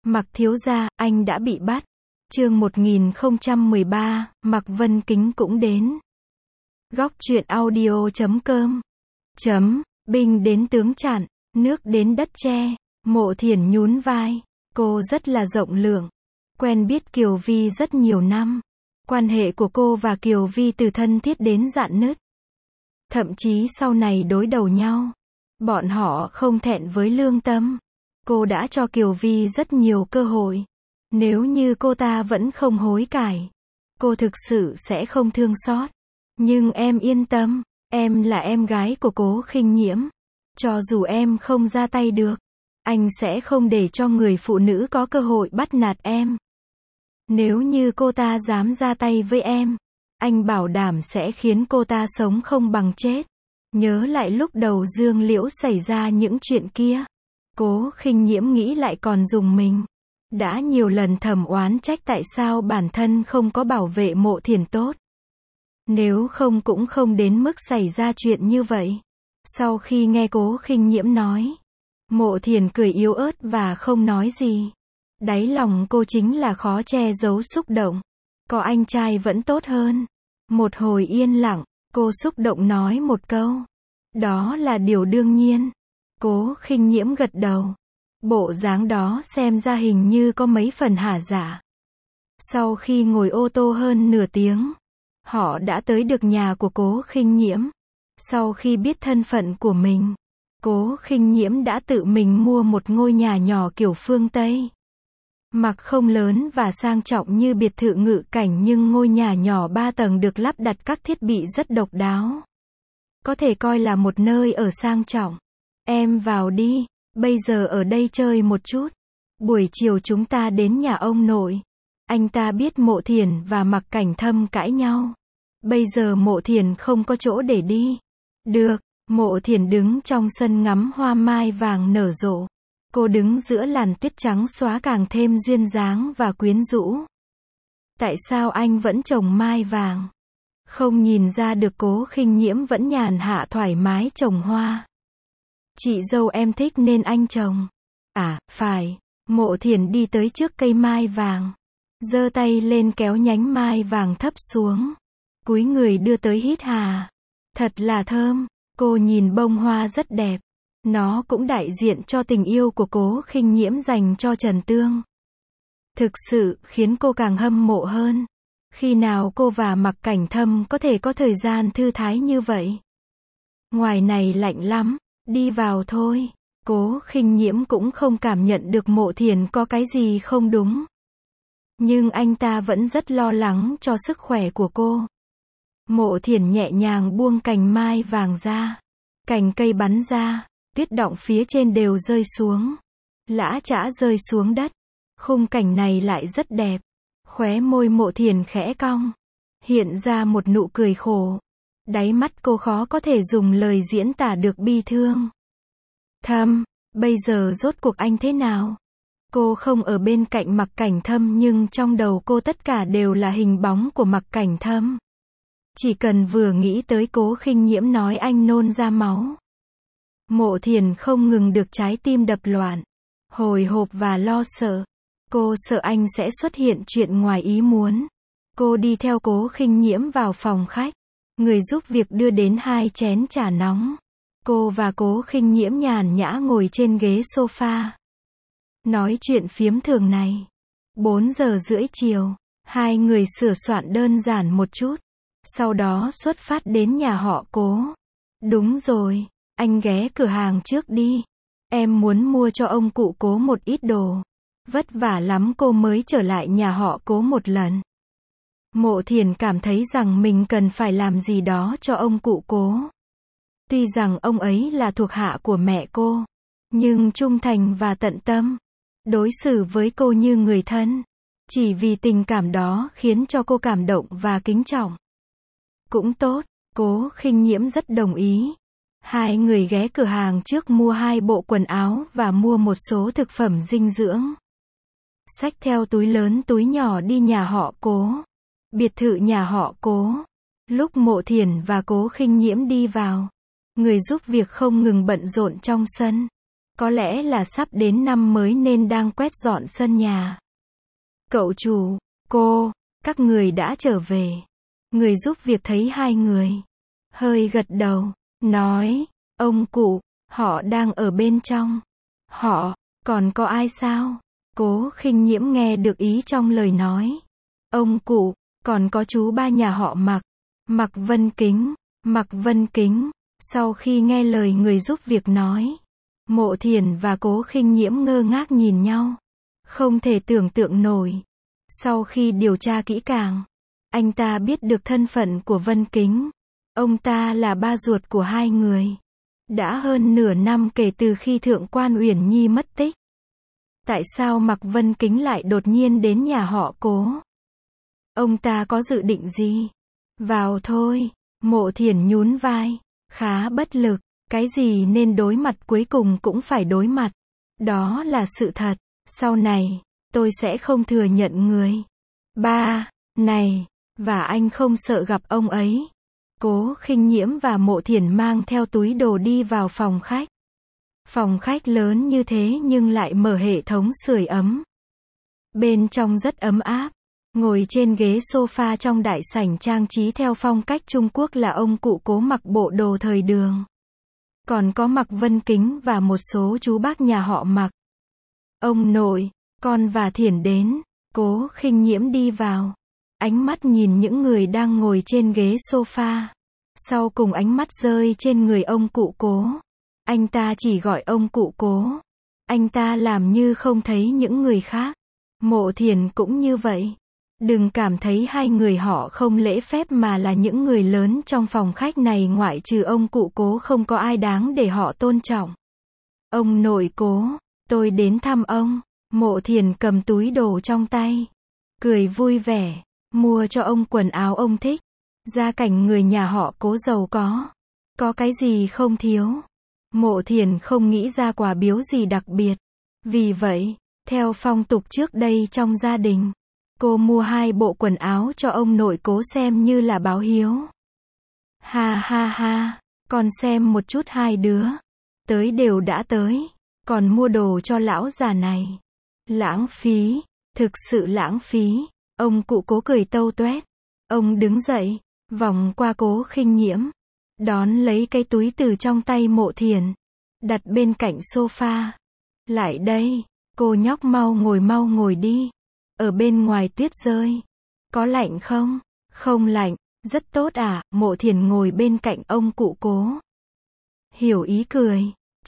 Mạc thiếu gia, anh đã bị bắt. Chương 1013, Mạc Vân Kính cũng đến. Góc truyện audio.com. Binh đến tướng chặn, nước đến đất che. Mộ Thiển nhún vai. Cô rất là rộng lượng. Quen biết Kiều Vi rất nhiều năm. Quan hệ của cô và Kiều Vi từ thân thiết đến rạn nứt. Thậm chí sau này đối đầu nhau. Bọn họ không thẹn với lương tâm. Cô đã cho Kiều Vi rất nhiều cơ hội. Nếu như cô ta vẫn không hối cải, cô thực sự sẽ không thương xót. Nhưng em yên tâm, em là em gái của Cố Khinh Nhiễm. Cho dù em không ra tay được, anh sẽ không để cho người phụ nữ có cơ hội bắt nạt em. Nếu như cô ta dám ra tay với em, anh bảo đảm sẽ khiến cô ta sống không bằng chết. Nhớ lại lúc đầu Dương Liễu xảy ra những chuyện kia, Cố Khinh Nhiễm nghĩ lại còn rùng mình. Đã nhiều lần thầm oán trách tại sao bản thân không có bảo vệ Mộ Thiển tốt. Nếu không cũng không đến mức xảy ra chuyện như vậy. Sau khi nghe Cố Khinh Nhiễm nói, Mộ Thiển cười yếu ớt và không nói gì. Đáy lòng cô chính là khó che giấu xúc động. Có anh trai vẫn tốt hơn. Một hồi yên lặng, cô xúc động nói một câu. Đó là điều đương nhiên. Cố Khinh Nhiễm gật đầu. Bộ dáng đó xem ra hình như có mấy phần hả dạ. Sau khi ngồi ô tô hơn nửa tiếng, họ đã tới được nhà của Cố Khinh Nhiễm. Sau khi biết thân phận của mình, Cố Khinh Nhiễm đã tự mình mua một ngôi nhà nhỏ kiểu phương Tây. Mặc không lớn và sang trọng như biệt thự ngự cảnh, nhưng ngôi nhà nhỏ 3 tầng được lắp đặt các thiết bị rất độc đáo. Có thể coi là một nơi ở sang trọng. Em vào đi, bây giờ ở đây chơi một chút. Buổi chiều chúng ta đến nhà ông nội. Anh ta biết Mộ Thiển và Mạc Cảnh Thâm cãi nhau. Bây giờ Mộ Thiển không có chỗ để đi. Được, Mộ Thiển đứng trong sân ngắm hoa mai vàng nở rộ. Cô đứng giữa làn tuyết trắng xóa càng thêm duyên dáng và quyến rũ. Tại sao anh vẫn trồng mai vàng? Không nhìn ra được Cố Khinh Nhiễm vẫn nhàn hạ thoải mái trồng hoa. Chị dâu em thích nên anh trồng. À, phải. Mộ Thiển đi tới trước cây mai vàng. Giơ tay lên kéo nhánh mai vàng thấp xuống. Cúi người đưa tới hít hà. Thật là thơm. Cô nhìn bông hoa rất đẹp. Nó cũng đại diện cho tình yêu của Cố Khinh Nhiễm dành cho Trần Tương. Thực sự khiến cô càng hâm mộ hơn. Khi nào cô và Mạc Cảnh Thâm có thể có thời gian thư thái như vậy? Ngoài này lạnh lắm, đi vào thôi. Cố Khinh Nhiễm cũng không cảm nhận được Mộ Thiển có cái gì không đúng. Nhưng anh ta vẫn rất lo lắng cho sức khỏe của cô. Mộ Thiển nhẹ nhàng buông cành mai vàng ra. Cành cây bắn ra, tuyết đọng phía trên đều rơi xuống. Lã chã rơi xuống đất. Khung cảnh này lại rất đẹp. Khóe môi Mộ Thiển khẽ cong. Hiện ra một nụ cười khổ. Đáy mắt cô khó có thể dùng lời diễn tả được bi thương. Thâm, bây giờ rốt cuộc anh thế nào? Cô không ở bên cạnh Mạc Cảnh Thâm nhưng trong đầu cô tất cả đều là hình bóng của Mạc Cảnh Thâm. Chỉ cần vừa nghĩ tới Cố Khinh Nhiễm nói anh nôn ra máu. Mộ Thiển không ngừng được trái tim đập loạn. Hồi hộp và lo sợ. Cô sợ anh sẽ xuất hiện chuyện ngoài ý muốn. Cô đi theo Cố Khinh Nhiễm vào phòng khách. Người giúp việc đưa đến 2 chén trà nóng. Cô và Cố Khinh Nhiễm nhàn nhã ngồi trên ghế sofa. Nói chuyện phiếm thường ngày. 4 giờ rưỡi chiều, hai người sửa soạn đơn giản một chút. Sau đó xuất phát đến nhà họ Cố. Đúng rồi, anh ghé cửa hàng trước đi. Em muốn mua cho ông cụ Cố một ít đồ. Vất vả lắm cô mới trở lại nhà họ Cố một lần. Mộ Thiển cảm thấy rằng mình cần phải làm gì đó cho ông cụ Cố. Tuy rằng ông ấy là thuộc hạ của mẹ cô, nhưng trung thành và tận tâm. Đối xử với cô như người thân. Chỉ vì tình cảm đó khiến cho cô cảm động và kính trọng. Cũng tốt, Cố Khinh Nhiễm rất đồng ý. Hai người ghé cửa hàng trước mua 2 bộ quần áo và mua một số thực phẩm dinh dưỡng. Xách theo túi lớn túi nhỏ đi nhà họ Cố. Biệt thự nhà họ Cố. Lúc Mộ Thiển và Cố Khinh Nhiễm đi vào, người giúp việc không ngừng bận rộn trong sân. Có lẽ là sắp đến năm mới nên đang quét dọn sân nhà. Cậu chủ, cô, các người đã trở về. Người giúp việc thấy hai người. Hơi gật đầu, nói, ông cụ, họ đang ở bên trong. Họ, còn có ai sao? Cố Khinh Nhiễm nghe được ý trong lời nói. Ông cụ, còn có chú ba nhà họ Mạc. Mạc Vân Kính, Mạc Vân Kính. Sau khi nghe lời người giúp việc nói, Mộ Thiển và Cố Khinh Nhiễm ngơ ngác nhìn nhau. Không thể tưởng tượng nổi. Sau khi điều tra kỹ càng, anh ta biết được thân phận của Vân Kính. Ông ta là ba ruột của hai người. Đã hơn nửa năm kể từ khi Thượng quan Uyển Nhi mất tích. Tại sao Mạc Vân Kính lại đột nhiên đến nhà họ Cố? Ông ta có dự định gì? Vào thôi. Mộ Thiển nhún vai. Khá bất lực. Cái gì nên đối mặt cuối cùng cũng phải đối mặt. Đó là sự thật. Sau này, tôi sẽ không thừa nhận người ba này. Và anh không sợ gặp ông ấy. Cố Khinh Nhiễm và Mộ Thiển mang theo túi đồ đi vào phòng khách. Phòng khách lớn như thế nhưng lại mở hệ thống sưởi ấm. Bên trong rất ấm áp. Ngồi trên ghế sofa trong đại sảnh trang trí theo phong cách Trung Quốc là ông cụ Cố mặc bộ đồ thời Đường. Còn có Mạc Vân Kính và một số chú bác nhà họ Mạc. Ông nội, con và Thiển đến. Cố Khinh Nhiễm đi vào. Ánh mắt nhìn những người đang ngồi trên ghế sofa. Sau cùng ánh mắt rơi trên người ông cụ Cố. Anh ta chỉ gọi ông cụ Cố. Anh ta làm như không thấy những người khác. Mộ Thiển cũng như vậy. Đừng cảm thấy hai người họ không lễ phép mà là những người lớn trong phòng khách này ngoại trừ ông cụ Cố không có ai đáng để họ tôn trọng. Ông nội Cố, tôi đến thăm ông. Mộ Thiển cầm túi đồ trong tay. Cười vui vẻ. Mua cho ông quần áo ông thích. Gia cảnh người nhà họ Cố giàu có. Có cái gì không thiếu. Mộ Thiển không nghĩ ra quà biếu gì đặc biệt. Vì vậy, theo phong tục trước đây trong gia đình, cô mua 2 bộ quần áo cho ông nội Cố xem như là báo hiếu. Ha ha ha, con xem một chút hai đứa. Tới đều đã tới. Còn mua đồ cho lão già này. Lãng phí. Thực sự lãng phí. Ông cụ Cố cười tâu tuét. Ông đứng dậy, vòng qua Cố Khinh Nhiễm. Đón lấy cái túi từ trong tay Mộ Thiển. Đặt bên cạnh sofa. Lại đây, cô nhóc mau ngồi đi. Ở bên ngoài tuyết rơi. Có lạnh không? Không lạnh, rất tốt à. Mộ Thiển ngồi bên cạnh ông cụ Cố. Hiểu ý cười.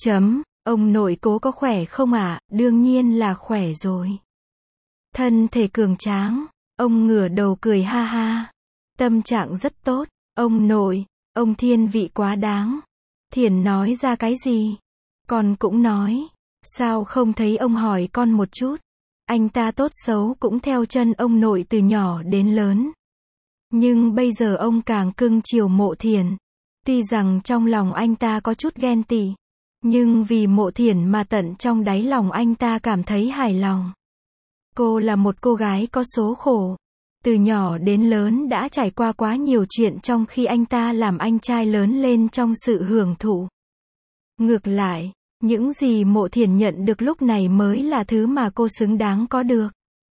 Ông nội Cố có khỏe không ạ? Đương nhiên là khỏe rồi. Thân thể cường tráng. Ông ngửa đầu cười ha ha. Tâm trạng rất tốt. Ông nội, ông thiên vị quá đáng. Thiển nói ra cái gì? Con cũng nói. Sao không thấy ông hỏi con một chút? Anh ta tốt xấu cũng theo chân ông nội từ nhỏ đến lớn. Nhưng bây giờ ông càng cưng chiều Mộ Thiển. Tuy rằng trong lòng anh ta có chút ghen tị. Nhưng vì Mộ Thiển mà tận trong đáy lòng anh ta cảm thấy hài lòng. Cô là một cô gái có số khổ. Từ nhỏ đến lớn đã trải qua quá nhiều chuyện trong khi anh ta làm anh trai lớn lên trong sự hưởng thụ. Ngược lại, những gì Mộ Thiển nhận được lúc này mới là thứ mà cô xứng đáng có được.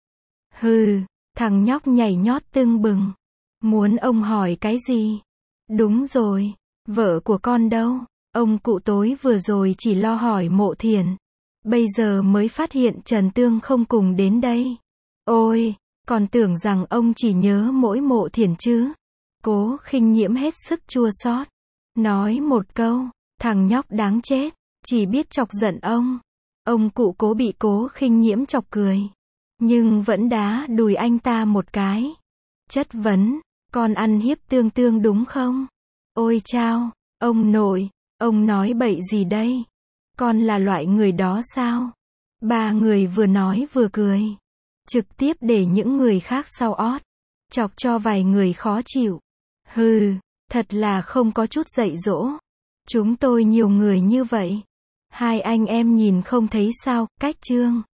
Hừ, thằng nhóc nhảy nhót tưng bừng. Muốn ông hỏi cái gì? Đúng rồi, vợ của con đâu? Ông cụ tối vừa rồi chỉ lo hỏi Mộ Thiển. Bây giờ mới phát hiện Trần Tương không cùng đến đây. Ôi, còn tưởng rằng ông chỉ nhớ mỗi Mộ Thiển chứ. Cố Khinh Nhiễm hết sức chua xót. Nói một câu, thằng nhóc đáng chết, chỉ biết chọc giận ông. Ông cụ Cố bị Cố Khinh Nhiễm chọc cười. Nhưng vẫn đá đùi anh ta một cái. Chất vấn, con ăn hiếp Tương Tương đúng không? Ôi chao, ông nội, ông nói bậy gì đây? Con là loại người đó sao? Ba người vừa nói vừa cười. Trực tiếp để những người khác sau ót. Chọc cho vài người khó chịu. Hừ, thật là không có chút dạy dỗ. Chúng tôi nhiều người như vậy. Hai anh em nhìn không thấy sao, cách chương.